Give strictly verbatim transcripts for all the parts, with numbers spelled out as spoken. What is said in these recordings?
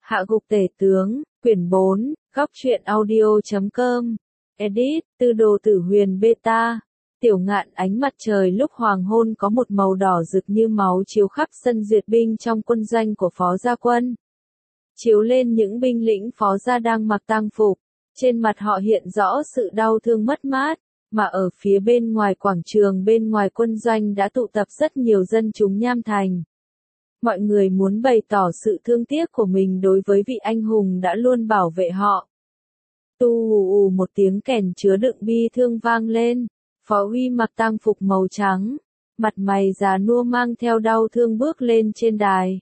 Hạ gục tể tướng, quyển bốn, góc truyện audio chấm com. Edit, từ đồ tử huyền beta. Tiểu Ngạn. Ánh mặt trời lúc hoàng hôn có một màu đỏ rực như máu chiếu khắp sân duyệt binh trong quân doanh của Phó Gia Quân. Chiếu lên những binh lĩnh Phó Gia đang mặc tang phục, trên mặt họ hiện rõ sự đau thương mất mát, mà ở phía bên ngoài quảng trường bên ngoài quân doanh đã tụ tập rất nhiều dân chúng Nham Thành. Mọi người muốn bày tỏ sự thương tiếc của mình đối với vị anh hùng đã luôn bảo vệ họ. Tu hù ù một tiếng kèn chứa đựng bi thương vang lên, Phó Huy mặc tang phục màu trắng, mặt mày già nua mang theo đau thương bước lên trên đài.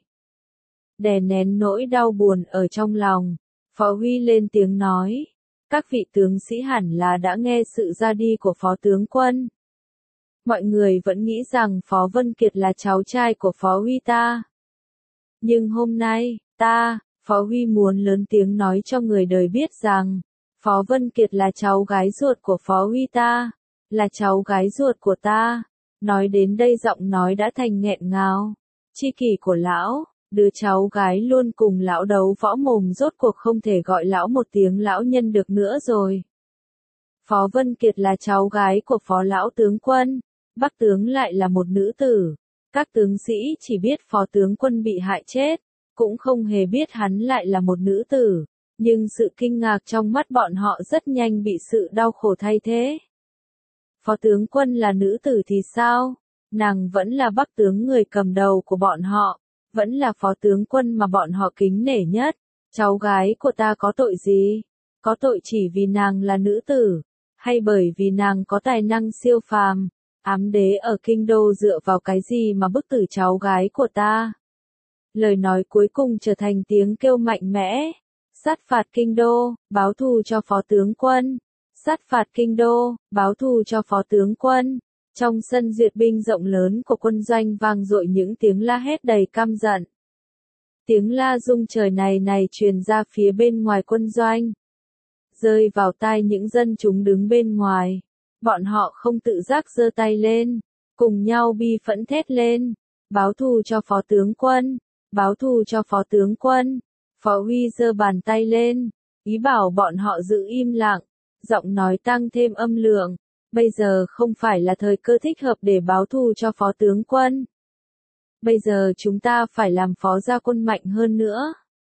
Đè nén nỗi đau buồn ở trong lòng, Phó Huy lên tiếng nói, các vị tướng sĩ hẳn là đã nghe sự ra đi của Phó tướng quân. Mọi người vẫn nghĩ rằng Phó Vân Kiệt là cháu trai của Phó Huy ta. Nhưng hôm nay, ta, Phó Huy muốn lớn tiếng nói cho người đời biết rằng, Phó Vân Kiệt là cháu gái ruột của Phó Huy ta, là cháu gái ruột của ta. Nói đến đây giọng nói đã thành nghẹn ngào. Chi kỷ của lão, đứa cháu gái luôn cùng lão đấu võ mồm rốt cuộc không thể gọi lão một tiếng lão nhân được nữa rồi. Phó Vân Kiệt là cháu gái của Phó Lão tướng quân, Bắc tướng lại là một nữ tử. Các tướng sĩ chỉ biết Phó tướng quân bị hại chết, cũng không hề biết hắn lại là một nữ tử, nhưng sự kinh ngạc trong mắt bọn họ rất nhanh bị sự đau khổ thay thế. Phó tướng quân là nữ tử thì sao? Nàng vẫn là Bắc tướng người cầm đầu của bọn họ, vẫn là Phó tướng quân mà bọn họ kính nể nhất. Cháu gái của ta có tội gì? Có tội chỉ vì nàng là nữ tử, hay bởi vì nàng có tài năng siêu phàm? Ám đế ở kinh đô dựa vào cái gì mà bức tử cháu gái của ta? Lời nói cuối cùng trở thành tiếng kêu mạnh mẽ. Sát phạt kinh đô, báo thù cho Phó tướng quân. Sát phạt kinh đô, báo thù cho Phó tướng quân. Trong sân duyệt binh rộng lớn của quân doanh vang dội những tiếng la hét đầy căm giận. Tiếng la rung trời này này truyền ra phía bên ngoài quân doanh, rơi vào tai những dân chúng đứng bên ngoài. Bọn họ không tự giác giơ tay lên, cùng nhau bi phẫn thét lên, báo thù cho Phó tướng quân, báo thù cho Phó tướng quân. Phó Huy giơ bàn tay lên, ý bảo bọn họ giữ im lặng, giọng nói tăng thêm âm lượng, bây giờ không phải là thời cơ thích hợp để báo thù cho Phó tướng quân. Bây giờ chúng ta phải làm Phó Gia Quân mạnh hơn nữa,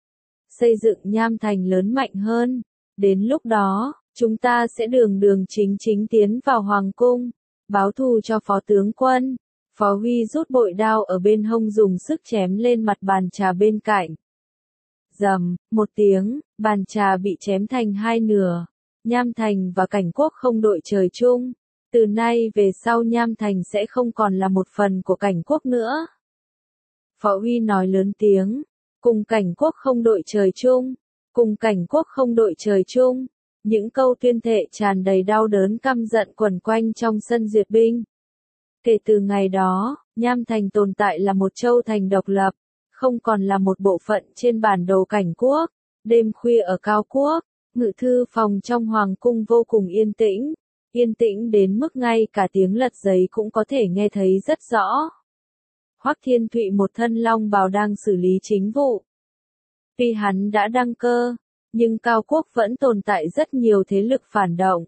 xây dựng Nham Thành lớn mạnh hơn, đến lúc đó, chúng ta sẽ đường đường chính chính tiến vào hoàng cung, báo thù cho Phó tướng quân. Phó Huy rút bội đao ở bên hông dùng sức chém lên mặt bàn trà bên cạnh. Rầm, một tiếng, bàn trà bị chém thành hai nửa. Nham Thành và Cảnh Quốc không đội trời chung. Từ nay về sau Nham Thành sẽ không còn là một phần của Cảnh Quốc nữa. Phó Huy nói lớn tiếng, cùng Cảnh Quốc không đội trời chung, cùng Cảnh Quốc không đội trời chung. Những câu tuyên thệ tràn đầy đau đớn căm giận quẩn quanh trong sân duyệt binh. Kể từ ngày đó, Nham Thành tồn tại là một châu thành độc lập, không còn là một bộ phận trên bản đồ Cảnh Quốc. Đêm khuya ở Cao Quốc, ngự thư phòng trong hoàng cung vô cùng yên tĩnh, yên tĩnh đến mức ngay cả tiếng lật giấy cũng có thể nghe thấy rất rõ. Hoắc Thiên Thụy một thân long bào đang xử lý chính vụ. Tuy hắn đã đăng cơ, nhưng Cao Quốc vẫn tồn tại rất nhiều thế lực phản động.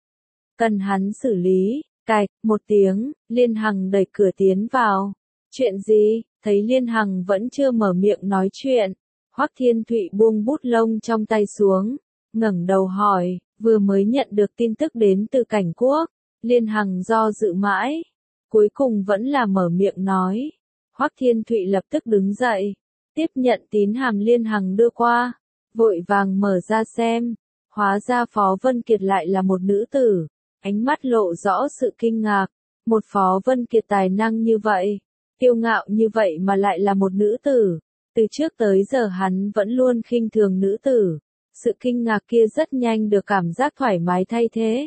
Cần hắn xử lý. Cạch, một tiếng, Liên Hằng đẩy cửa tiến vào. Chuyện gì? Thấy Liên Hằng vẫn chưa mở miệng nói chuyện, Hoắc Thiên Thụy buông bút lông trong tay xuống, ngẩng đầu hỏi, vừa mới nhận được tin tức đến từ Cảnh Quốc. Liên Hằng do dự mãi, cuối cùng vẫn là mở miệng nói. Hoắc Thiên Thụy lập tức đứng dậy, tiếp nhận tín hàm Liên Hằng đưa qua, vội vàng mở ra xem, hóa ra Phó Vân Kiệt lại là một nữ tử. Ánh mắt lộ rõ sự kinh ngạc, một Phó Vân Kiệt tài năng như vậy, kiêu ngạo như vậy mà lại là một nữ tử. Từ trước tới giờ hắn vẫn luôn khinh thường nữ tử. Sự kinh ngạc kia rất nhanh được cảm giác thoải mái thay thế.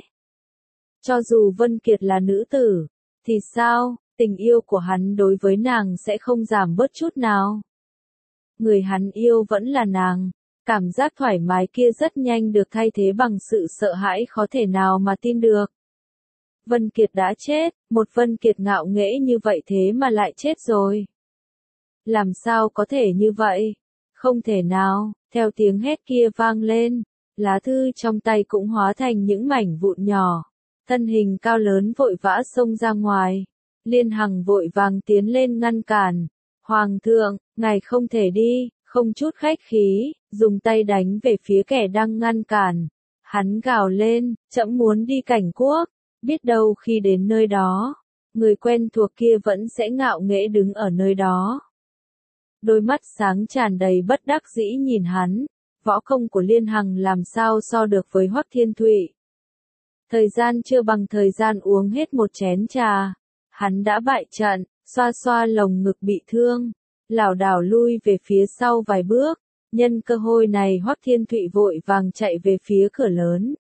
Cho dù Vân Kiệt là nữ tử, thì sao, tình yêu của hắn đối với nàng sẽ không giảm bớt chút nào. Người hắn yêu vẫn là nàng. Cảm giác thoải mái kia rất nhanh được thay thế bằng sự sợ hãi khó thể nào mà tin được. Vân Kiệt đã chết, một Vân Kiệt ngạo nghễ như vậy thế mà lại chết rồi. Làm sao có thể như vậy? Không thể nào, Theo tiếng hét kia vang lên, lá thư trong tay cũng hóa thành những mảnh vụn nhỏ. Thân hình cao lớn vội vã xông ra ngoài. Liên Hằng vội vàng tiến lên ngăn cản. Hoàng thượng, ngài không thể đi, không chút khách khí, dùng tay đánh về phía kẻ đang ngăn cản. Hắn gào lên, trẫm muốn đi Cảnh Quốc, biết đâu khi đến nơi đó, người quen thuộc kia vẫn sẽ ngạo nghễ đứng ở nơi đó. Đôi mắt sáng tràn đầy bất đắc dĩ nhìn hắn, võ công của Liên Hằng làm sao so được với Hoắc Thiên Thụy. Thời gian chưa bằng thời gian uống hết một chén trà, hắn đã bại trận, xoa xoa lồng ngực bị thương, lảo đảo lui về phía sau vài bước. Nhân cơ hội này Hoắc Thiên Thụy vội vàng chạy về phía cửa lớn.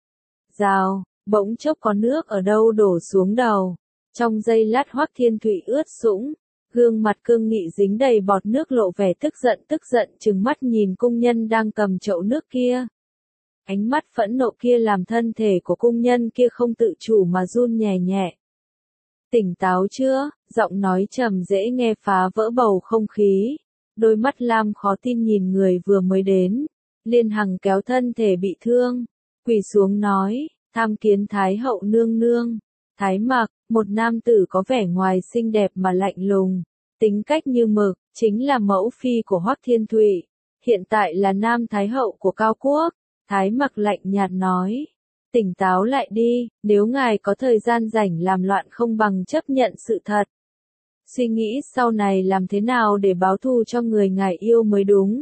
Rào, bỗng chốc có nước ở đâu đổ xuống đầu. Trong giây lát Hoắc Thiên Thụy ướt sũng, gương mặt cương nghị dính đầy bọt nước lộ vẻ tức giận tức giận trừng mắt nhìn cung nhân đang cầm chậu nước kia. Ánh mắt phẫn nộ kia làm thân thể của cung nhân kia không tự chủ mà run nhẹ nhẹ. Tỉnh táo chưa? Giọng nói trầm dễ nghe phá vỡ bầu không khí. Đôi mắt lam khó tin nhìn người vừa mới đến. Liên Hằng kéo thân thể bị thương, quỳ xuống nói, tham kiến Thái hậu nương nương. Thái Mặc, một nam tử có vẻ ngoài xinh đẹp mà lạnh lùng, tính cách như mực, chính là mẫu phi của Hoắc Thiên Thụy, hiện tại là nam thái hậu của Cao Quốc. Thái Mặc lạnh nhạt nói, tỉnh táo lại đi, nếu ngài có thời gian rảnh làm loạn không bằng chấp nhận sự thật. Suy nghĩ sau này làm thế nào để báo thù cho người ngài yêu mới đúng.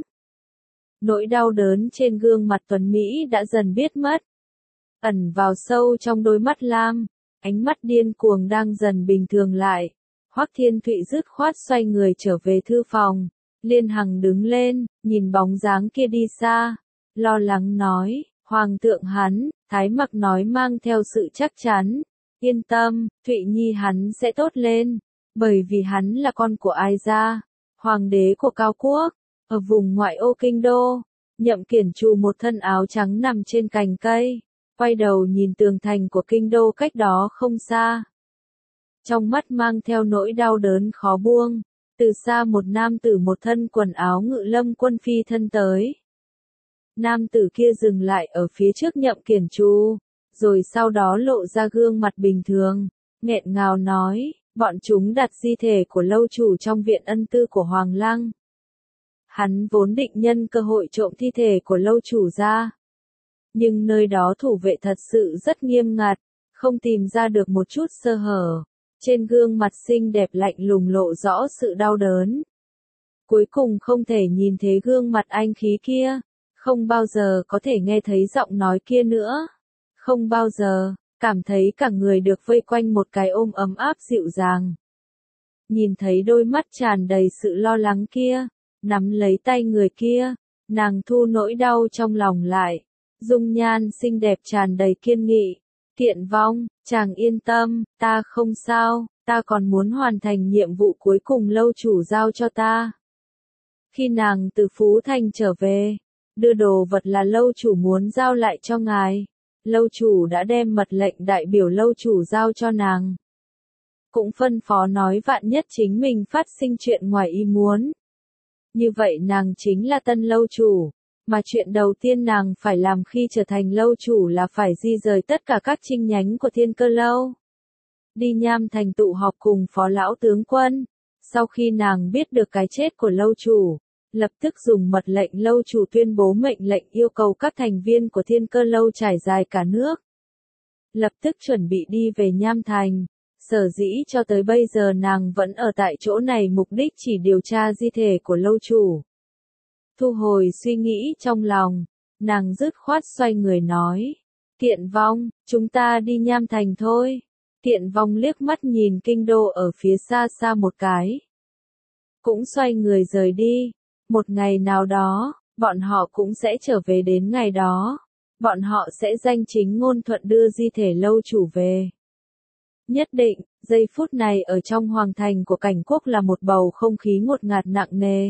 Nỗi đau đớn trên gương mặt tuấn Mỹ đã dần biết mất. Ẩn vào sâu trong đôi mắt lam, ánh mắt điên cuồng đang dần bình thường lại. Hoắc Thiên Thụy dứt khoát xoay người trở về thư phòng. Liên Hằng đứng lên, nhìn bóng dáng kia đi xa, lo lắng nói, Hoàng thượng hắn, Thái Mặc nói mang theo sự chắc chắn. Yên tâm, Thụy Nhi hắn sẽ tốt lên. Bởi vì hắn là con của Ai Gia, hoàng đế của Cao Quốc, ở vùng ngoại ô kinh đô. Nhậm Kiển Trù một thân áo trắng nằm trên cành cây, quay đầu nhìn tường thành của kinh đô cách đó không xa. Trong mắt mang theo nỗi đau đớn khó buông, từ xa một nam tử một thân quần áo ngự lâm quân phi thân tới. Nam tử kia dừng lại ở phía trước Nhậm Kiển Trù, rồi sau đó lộ ra gương mặt bình thường, nghẹn ngào nói. Bọn chúng đặt di thể của lâu chủ trong viện ân tư của Hoàng Lăng. Hắn vốn định nhân cơ hội trộm thi thể của lâu chủ ra. Nhưng nơi đó thủ vệ thật sự rất nghiêm ngặt, không tìm ra được một chút sơ hở. Trên gương mặt xinh đẹp lạnh lùng lộ rõ sự đau đớn. Cuối cùng không thể nhìn thấy gương mặt anh khí kia, không bao giờ có thể nghe thấy giọng nói kia nữa. Không bao giờ cảm thấy cả người được vây quanh một cái ôm ấm áp dịu dàng. Nhìn thấy đôi mắt tràn đầy sự lo lắng kia, nắm lấy tay người kia, nàng thu nỗi đau trong lòng lại. Dung nhan xinh đẹp tràn đầy kiên nghị. Kiện Vong, chàng yên tâm, ta không sao, ta còn muốn hoàn thành nhiệm vụ cuối cùng lâu chủ giao cho ta. Khi nàng từ Phú Thành trở về, đưa đồ vật là lâu chủ muốn giao lại cho ngài. Lâu chủ đã đem mật lệnh đại biểu lâu chủ giao cho nàng. Cũng phân phó nói vạn nhất chính mình phát sinh chuyện ngoài ý muốn. Như vậy nàng chính là tân lâu chủ, mà chuyện đầu tiên nàng phải làm khi trở thành lâu chủ là phải di rời tất cả các chi nhánh của Thiên Cơ Lâu. Đi Nham Thành tụ họp cùng phó lão tướng quân. Sau khi nàng biết được cái chết của lâu chủ, lập tức dùng mật lệnh lâu chủ tuyên bố mệnh lệnh yêu cầu các thành viên của Thiên Cơ Lâu trải dài cả nước. Lập tức chuẩn bị đi về Nham Thành. Sở dĩ cho tới bây giờ nàng vẫn ở tại chỗ này mục đích chỉ điều tra di thể của lâu chủ. Thu hồi suy nghĩ trong lòng, nàng dứt khoát xoay người nói. Kiện Vong, chúng ta đi Nham Thành thôi. Kiện Vong liếc mắt nhìn kinh đô ở phía xa xa một cái. Cũng xoay người rời đi. Một ngày nào đó, bọn họ cũng sẽ trở về đến ngày đó. Bọn họ sẽ danh chính ngôn thuận đưa di thể lâu chủ về. Nhất định, giây phút này ở trong hoàng thành của Cảnh Quốc là một bầu không khí ngột ngạt nặng nề.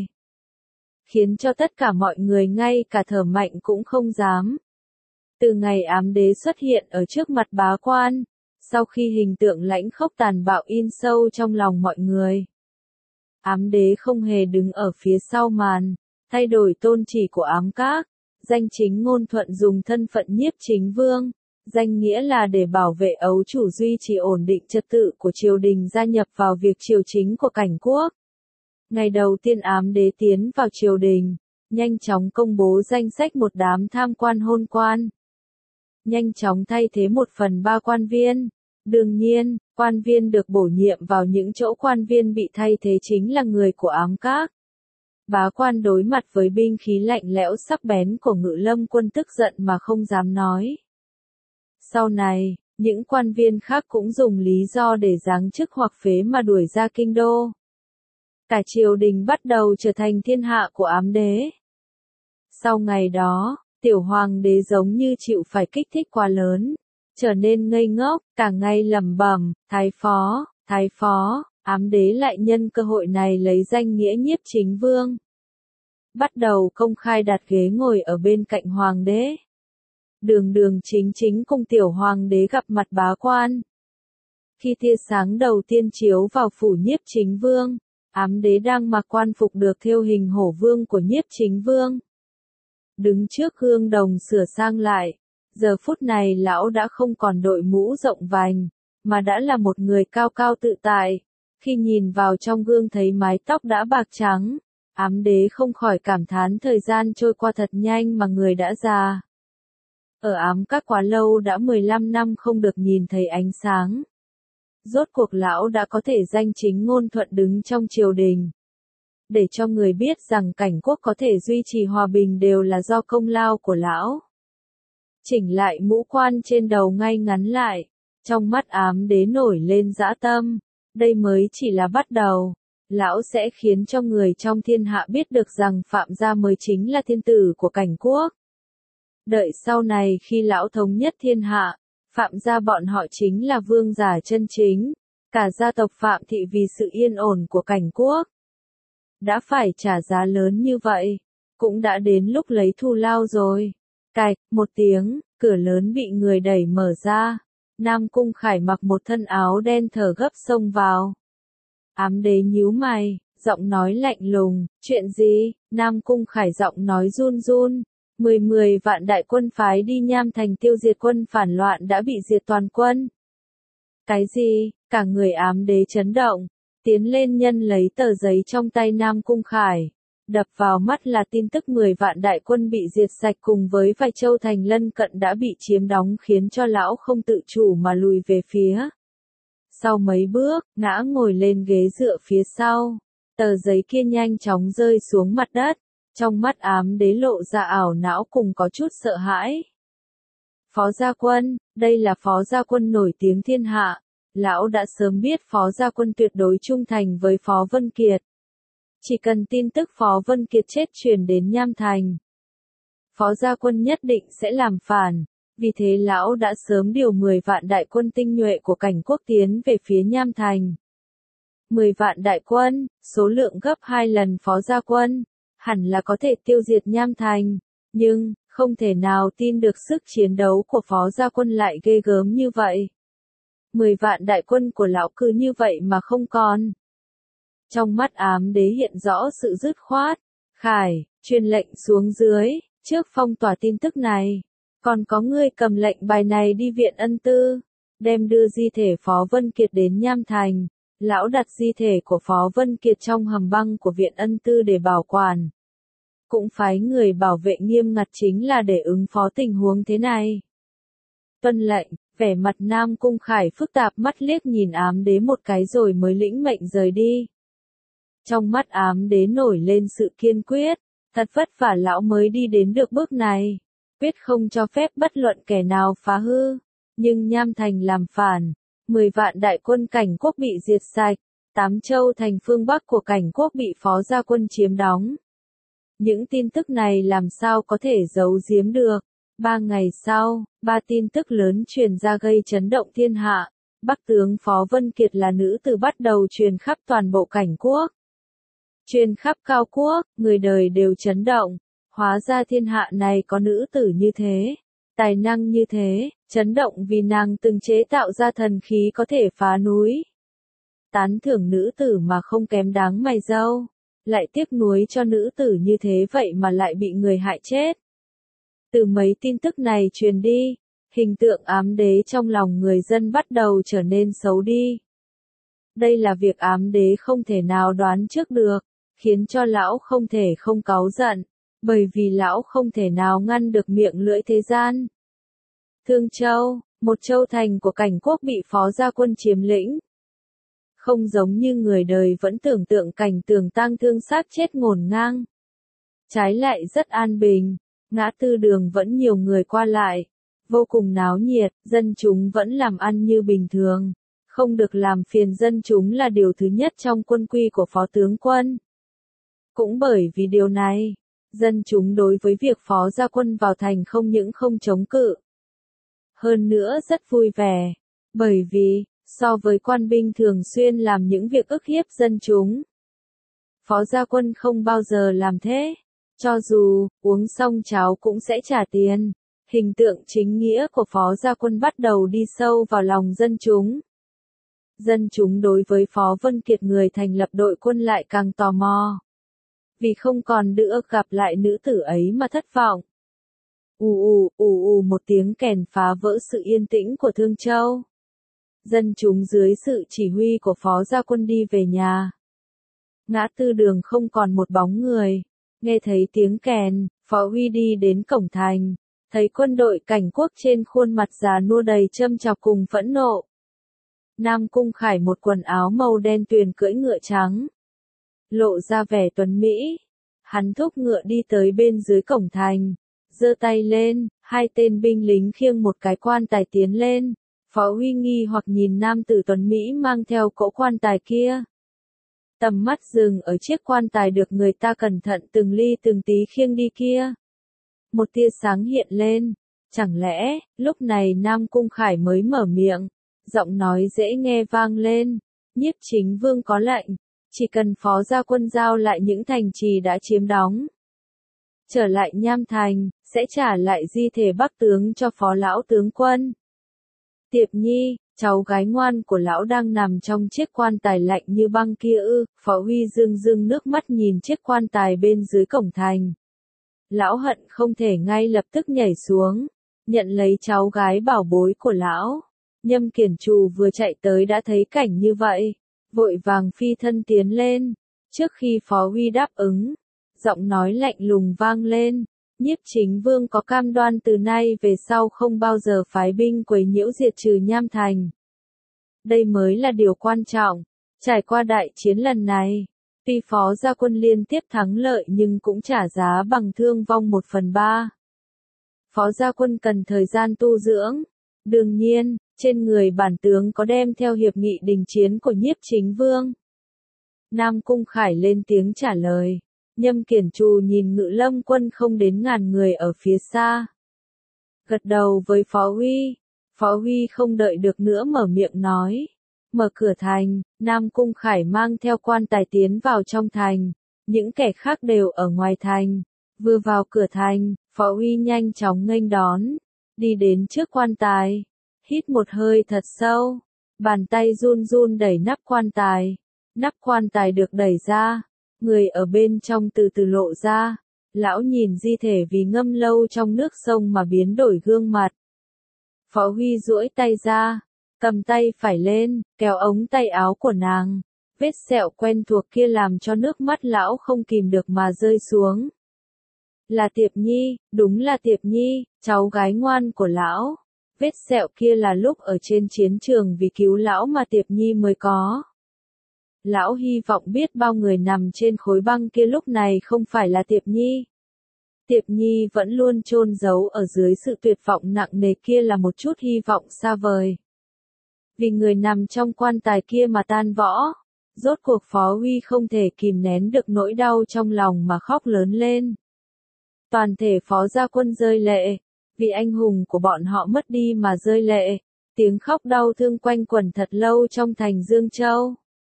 Khiến cho tất cả mọi người ngay cả thở mạnh cũng không dám. Từ ngày ám đế xuất hiện ở trước mặt bá quan, sau khi hình tượng lãnh khốc tàn bạo in sâu trong lòng mọi người. Ám đế không hề đứng ở phía sau màn, thay đổi tôn chỉ của ám các, danh chính ngôn thuận dùng thân phận nhiếp chính vương, danh nghĩa là để bảo vệ ấu chủ duy trì ổn định trật tự của triều đình gia nhập vào việc triều chính của cảnh quốc. Ngày đầu tiên ám đế tiến vào triều đình, nhanh chóng công bố danh sách một đám tham quan hôn quan. Nhanh chóng thay thế một phần ba quan viên. Đương nhiên, quan viên được bổ nhiệm vào những chỗ quan viên bị thay thế chính là người của ám các. Bá quan đối mặt với binh khí lạnh lẽo sắc bén của Ngự Lâm quân tức giận mà không dám nói. Sau này, những quan viên khác cũng dùng lý do để giáng chức hoặc phế mà đuổi ra kinh đô. Cả triều đình bắt đầu trở thành thiên hạ của ám đế. Sau ngày đó, tiểu hoàng đế giống như chịu phải kích thích quá lớn, trở nên ngây ngốc, cả ngày lẩm bẩm, thái phó, thái phó, ám đế lại nhân cơ hội này lấy danh nghĩa nhiếp chính vương. Bắt đầu công khai đặt ghế ngồi ở bên cạnh hoàng đế. Đường đường chính chính cùng tiểu hoàng đế gặp mặt bá quan. Khi tia sáng đầu tiên chiếu vào phủ nhiếp chính vương, ám đế đang mặc quan phục được thêu hình hổ vương của nhiếp chính vương. Đứng trước gương đồng sửa sang lại, giờ phút này lão đã không còn đội mũ rộng vành, mà đã là một người cao cao tự tại. Khi nhìn vào trong gương thấy mái tóc đã bạc trắng, ám đế không khỏi cảm thán thời gian trôi qua thật nhanh mà người đã già. Ở ám các quá lâu đã mười lăm năm không được nhìn thấy ánh sáng. Rốt cuộc lão đã có thể danh chính ngôn thuận đứng trong triều đình. Để cho người biết rằng cảnh quốc có thể duy trì hòa bình đều là do công lao của lão. Chỉnh lại mũ quan trên đầu ngay ngắn lại, trong mắt ám đế nổi lên dã tâm. Đây mới chỉ là bắt đầu. Lão sẽ khiến cho người trong thiên hạ biết được rằng Phạm gia mới chính là thiên tử của cảnh quốc. Đợi sau này khi lão thống nhất thiên hạ, Phạm gia bọn họ chính là vương giả chân chính. Cả gia tộc Phạm thị vì sự yên ổn của cảnh quốc đã phải trả giá lớn như vậy, cũng đã đến lúc lấy thù lao rồi. Cạch, một tiếng, cửa lớn bị người đẩy mở ra. Nam Cung Khải mặc một thân áo đen thở gấp xông vào. Ám đế nhíu mày, giọng nói lạnh lùng, chuyện gì? Nam Cung Khải giọng nói run run. Mười mười vạn đại quân phái đi Nham Thành tiêu diệt quân phản loạn đã bị diệt toàn quân. Cái gì? Cả người ám đế chấn động, tiến lên nhân lấy tờ giấy trong tay Nam Cung Khải. Đập vào mắt là tin tức mười vạn đại quân bị diệt sạch cùng với vài châu thành lân cận đã bị chiếm đóng khiến cho lão không tự chủ mà lùi về phía. Sau mấy bước, ngã ngồi lên ghế dựa phía sau. Tờ giấy kia nhanh chóng rơi xuống mặt đất. Trong mắt ám đế lộ ra ảo não cùng có chút sợ hãi. Phó Gia Quân, đây là Phó Gia Quân nổi tiếng thiên hạ. Lão đã sớm biết Phó Gia Quân tuyệt đối trung thành với Phó Vân Kiệt. Chỉ cần tin tức Phó Vân Kiệt chết truyền đến Nham Thành, Phó Gia Quân nhất định sẽ làm phản. Vì thế lão đã sớm điều mười vạn đại quân tinh nhuệ của cảnh quốc tiến về phía Nham Thành. mười vạn đại quân, số lượng gấp hai lần Phó Gia Quân, hẳn là có thể tiêu diệt Nham Thành, nhưng, không thể nào tin được sức chiến đấu của Phó Gia Quân lại ghê gớm như vậy. mười vạn đại quân của lão cứ như vậy mà không còn. Trong mắt ám đế hiện rõ sự dứt khoát. Khải, truyền lệnh xuống dưới, trước phong tỏa tin tức này. Còn có người cầm lệnh bài này đi viện ân tư, đem đưa di thể Phó Vân Kiệt đến Nham Thành. Lão đặt di thể của Phó Vân Kiệt trong hầm băng của viện ân tư để bảo quản. Cũng phái người bảo vệ nghiêm ngặt chính là để ứng phó tình huống thế này. Tuân lệnh, vẻ mặt Nam Cung Khải phức tạp mắt liếc nhìn ám đế một cái rồi mới lĩnh mệnh rời đi. Trong mắt ám đế nổi lên sự kiên quyết, thật vất vả lão mới đi đến được bước này. Quyết không cho phép bất luận kẻ nào phá hư, nhưng Nham Thành làm phản, mười vạn đại quân cảnh quốc bị diệt sạch, tám châu thành phương Bắc của cảnh quốc bị Phó Gia Quân chiếm đóng. Những tin tức này làm sao có thể giấu giếm được. Ba ngày sau, ba tin tức lớn truyền ra gây chấn động thiên hạ. Bắc tướng Phó Vân Kiệt là nữ tử bắt đầu truyền khắp toàn bộ cảnh quốc. Truyền khắp cao quốc, người đời đều chấn động. Hóa ra thiên hạ này có nữ tử như thế, tài năng như thế, chấn động vì nàng từng chế tạo ra thần khí có thể phá núi. Tán thưởng nữ tử mà không kém đáng mày râu. lại tiếc nuối cho nữ tử như thế vậy mà lại bị người hại chết. Từ mấy tin tức này truyền đi, hình tượng ám đế trong lòng người dân bắt đầu trở nên xấu đi. Đây là việc ám đế không thể nào đoán trước được, khiến cho lão không thể không cáu giận, bởi vì lão không thể nào ngăn được miệng lưỡi thế gian. Thương Châu, một châu thành của Cảnh Quốc bị Phó Gia Quân chiếm lĩnh. Không giống như người đời vẫn tưởng tượng cảnh tường tang thương sát chết ngổn ngang. Trái lại rất an bình, ngã tư đường vẫn nhiều người qua lại, vô cùng náo nhiệt, dân chúng vẫn làm ăn như bình thường. Không được làm phiền dân chúng là điều thứ nhất trong quân quy của Phó tướng quân. Cũng bởi vì điều này, dân chúng đối với việc Phó Gia Quân vào thành không những không chống cự, hơn nữa rất vui vẻ, bởi vì, so với quan binh thường xuyên làm những việc ức hiếp dân chúng, Phó Gia Quân không bao giờ làm thế, cho dù uống xong cháo cũng sẽ trả tiền. Hình tượng chính nghĩa của Phó Gia Quân bắt đầu đi sâu vào lòng dân chúng. Dân chúng đối với Phó Vân Kiệt người thành lập đội quân lại càng tò mò. Vì không còn nữa gặp lại nữ tử ấy mà thất vọng. Ù ù, ù ù một tiếng kèn phá vỡ sự yên tĩnh của Thương Châu. Dân chúng dưới sự chỉ huy của Phó Gia Quân đi về nhà. Ngã tư đường không còn một bóng người. Nghe thấy tiếng kèn, Phó Huy đi đến cổng thành. Thấy quân đội Cảnh Quốc trên khuôn mặt già nua đầy châm chọc cùng phẫn nộ. Nam Cung Khải một quần áo màu đen tuyền cưỡi ngựa trắng. Lộ ra vẻ tuấn Mỹ. Hắn thúc ngựa đi tới bên dưới cổng thành. Giơ tay lên, hai tên binh lính khiêng một cái quan tài tiến lên. Phó Huy nghi hoặc nhìn nam tử tuấn Mỹ mang theo cỗ quan tài kia. Tầm mắt dừng ở chiếc quan tài được người ta cẩn thận từng ly từng tí khiêng đi kia. Một tia sáng hiện lên. Chẳng lẽ, lúc này Nam Cung Khải mới mở miệng. Giọng nói dễ nghe vang lên. Nhiếp Chính Vương có lệnh. Chỉ cần Phó Gia Quân giao lại những thành trì đã chiếm đóng. Trở lại Nham Thành, sẽ trả lại di thể Bắc tướng cho Phó Lão tướng quân. Tiệp Nhi, cháu gái ngoan của lão đang nằm trong chiếc quan tài lạnh như băng kia ư. Phó Huy rưng rưng nước mắt nhìn chiếc quan tài bên dưới cổng thành. Lão hận không thể ngay lập tức nhảy xuống, nhận lấy cháu gái bảo bối của lão. Nhâm Kiển Trù vừa chạy tới đã thấy cảnh như vậy, vội vàng phi thân tiến lên. Trước khi Phó Huy đáp ứng, giọng nói lạnh lùng vang lên. Nhiếp Chính Vương có cam đoan từ nay về sau không bao giờ phái binh quấy nhiễu diệt trừ Nham Thành. Đây mới là điều quan trọng. Trải qua đại chiến lần này, tuy Phó Gia Quân liên tiếp thắng lợi nhưng cũng trả giá bằng thương vong một phần ba. Phó Gia Quân cần thời gian tu dưỡng. Đương nhiên, trên người bản tướng có đem theo hiệp nghị đình chiến của Nhiếp Chính Vương. Nam Cung Khải lên tiếng trả lời. Nhâm Kiển Trù nhìn Ngự Lâm quân không đến ngàn người ở phía xa. Gật đầu với Phó Huy. Phó Huy không đợi được nữa mở miệng nói. Mở cửa thành, Nam Cung Khải mang theo quan tài tiến vào trong thành. Những kẻ khác đều ở ngoài thành. Vừa vào cửa thành, Phó Huy nhanh chóng nghênh đón. Đi đến trước quan tài. Hít một hơi thật sâu. Bàn tay run run đẩy nắp quan tài. Nắp quan tài được đẩy ra. Người ở bên trong từ từ lộ ra. Lão nhìn di thể vì ngâm lâu trong nước sông mà biến đổi gương mặt. Phó Huy duỗi tay ra. Cầm tay phải lên, kéo ống tay áo của nàng. Vết sẹo quen thuộc kia làm cho nước mắt lão không kìm được mà rơi xuống. Là Tiệp Nhi, đúng là Tiệp Nhi, cháu gái ngoan của lão. Vết sẹo kia là lúc ở trên chiến trường vì cứu lão mà Tiệp Nhi mới có. Lão hy vọng biết bao người nằm trên khối băng kia lúc này không phải là Tiệp Nhi. Tiệp Nhi vẫn luôn chôn giấu ở dưới sự tuyệt vọng nặng nề kia là một chút hy vọng xa vời. Vì người nằm trong quan tài kia mà tan võ. Rốt cuộc Phó Huy không thể kìm nén được nỗi đau trong lòng mà khóc lớn lên. Toàn thể Phó Gia Quân rơi lệ. Vì anh hùng của bọn họ mất đi mà rơi lệ. Tiếng khóc đau thương quanh quẩn thật lâu trong thành Dương Châu.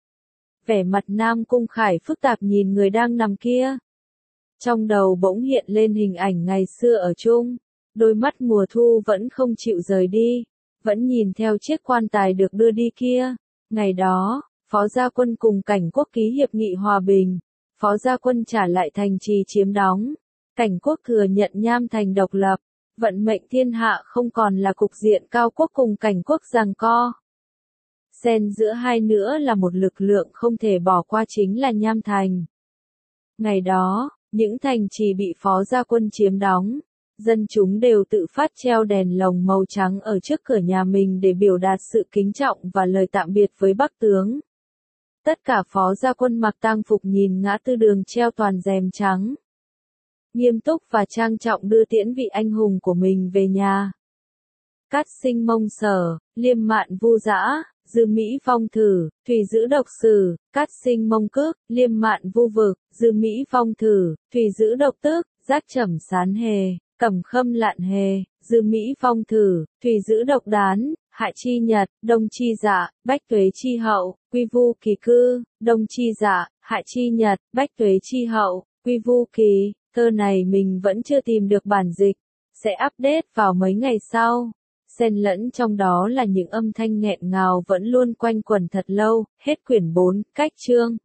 Vẻ mặt Nam Cung Khải phức tạp nhìn người đang nằm kia. Trong đầu bỗng hiện lên hình ảnh ngày xưa ở chung. Đôi mắt mùa thu vẫn không chịu rời đi. Vẫn nhìn theo chiếc quan tài được đưa đi kia. Ngày đó, Phó Gia Quân cùng Cảnh Quốc ký hiệp nghị hòa bình. Phó Gia Quân trả lại thành trì chiếm đóng. Cảnh quốc thừa nhận Nham Thành độc lập. Vận mệnh thiên hạ không còn là cục diện Cao Quốc cùng Cảnh quốc giằng co. Xen giữa hai nữa là một lực lượng không thể bỏ qua chính là Nham Thành. Ngày đó, những thành trì bị Phó Gia Quân chiếm đóng, dân chúng đều tự phát treo đèn lồng màu trắng ở trước cửa nhà mình để biểu đạt sự kính trọng và lời tạm biệt với Bắc tướng. Tất cả Phó Gia Quân mặc tang phục nhìn ngã tư đường treo toàn rèm trắng. Nghiêm túc và trang trọng đưa tiễn vị anh hùng của mình về nhà. Cát Sinh Mông Sở, Liêm Mạn Vu Dã, Dư Mỹ Phong Thử, Thủy Giữ Độc Sử, Cát Sinh Mông Cước, Liêm Mạn Vu Vực, Dư Mỹ Phong Thử, Thủy Giữ Độc Tước, Giác Trẩm Sán Hề, Cẩm Khâm Lạn Hề, Dư Mỹ Phong Thử, Thủy Giữ Độc Đán, Hại Chi Nhật, Đông Chi Dạ, Bách Tuế Chi Hậu, Quy Vu Kỳ Cư, Đông Chi Dạ, Hại Chi Nhật, Bách Tuế Chi Hậu, Quy Vu Kỳ. Thơ này mình vẫn chưa tìm được bản dịch, sẽ update vào mấy ngày sau. Xen lẫn trong đó là những âm thanh nghẹn ngào vẫn luôn quanh quẩn thật lâu. Hết quyển bốn, cách chương.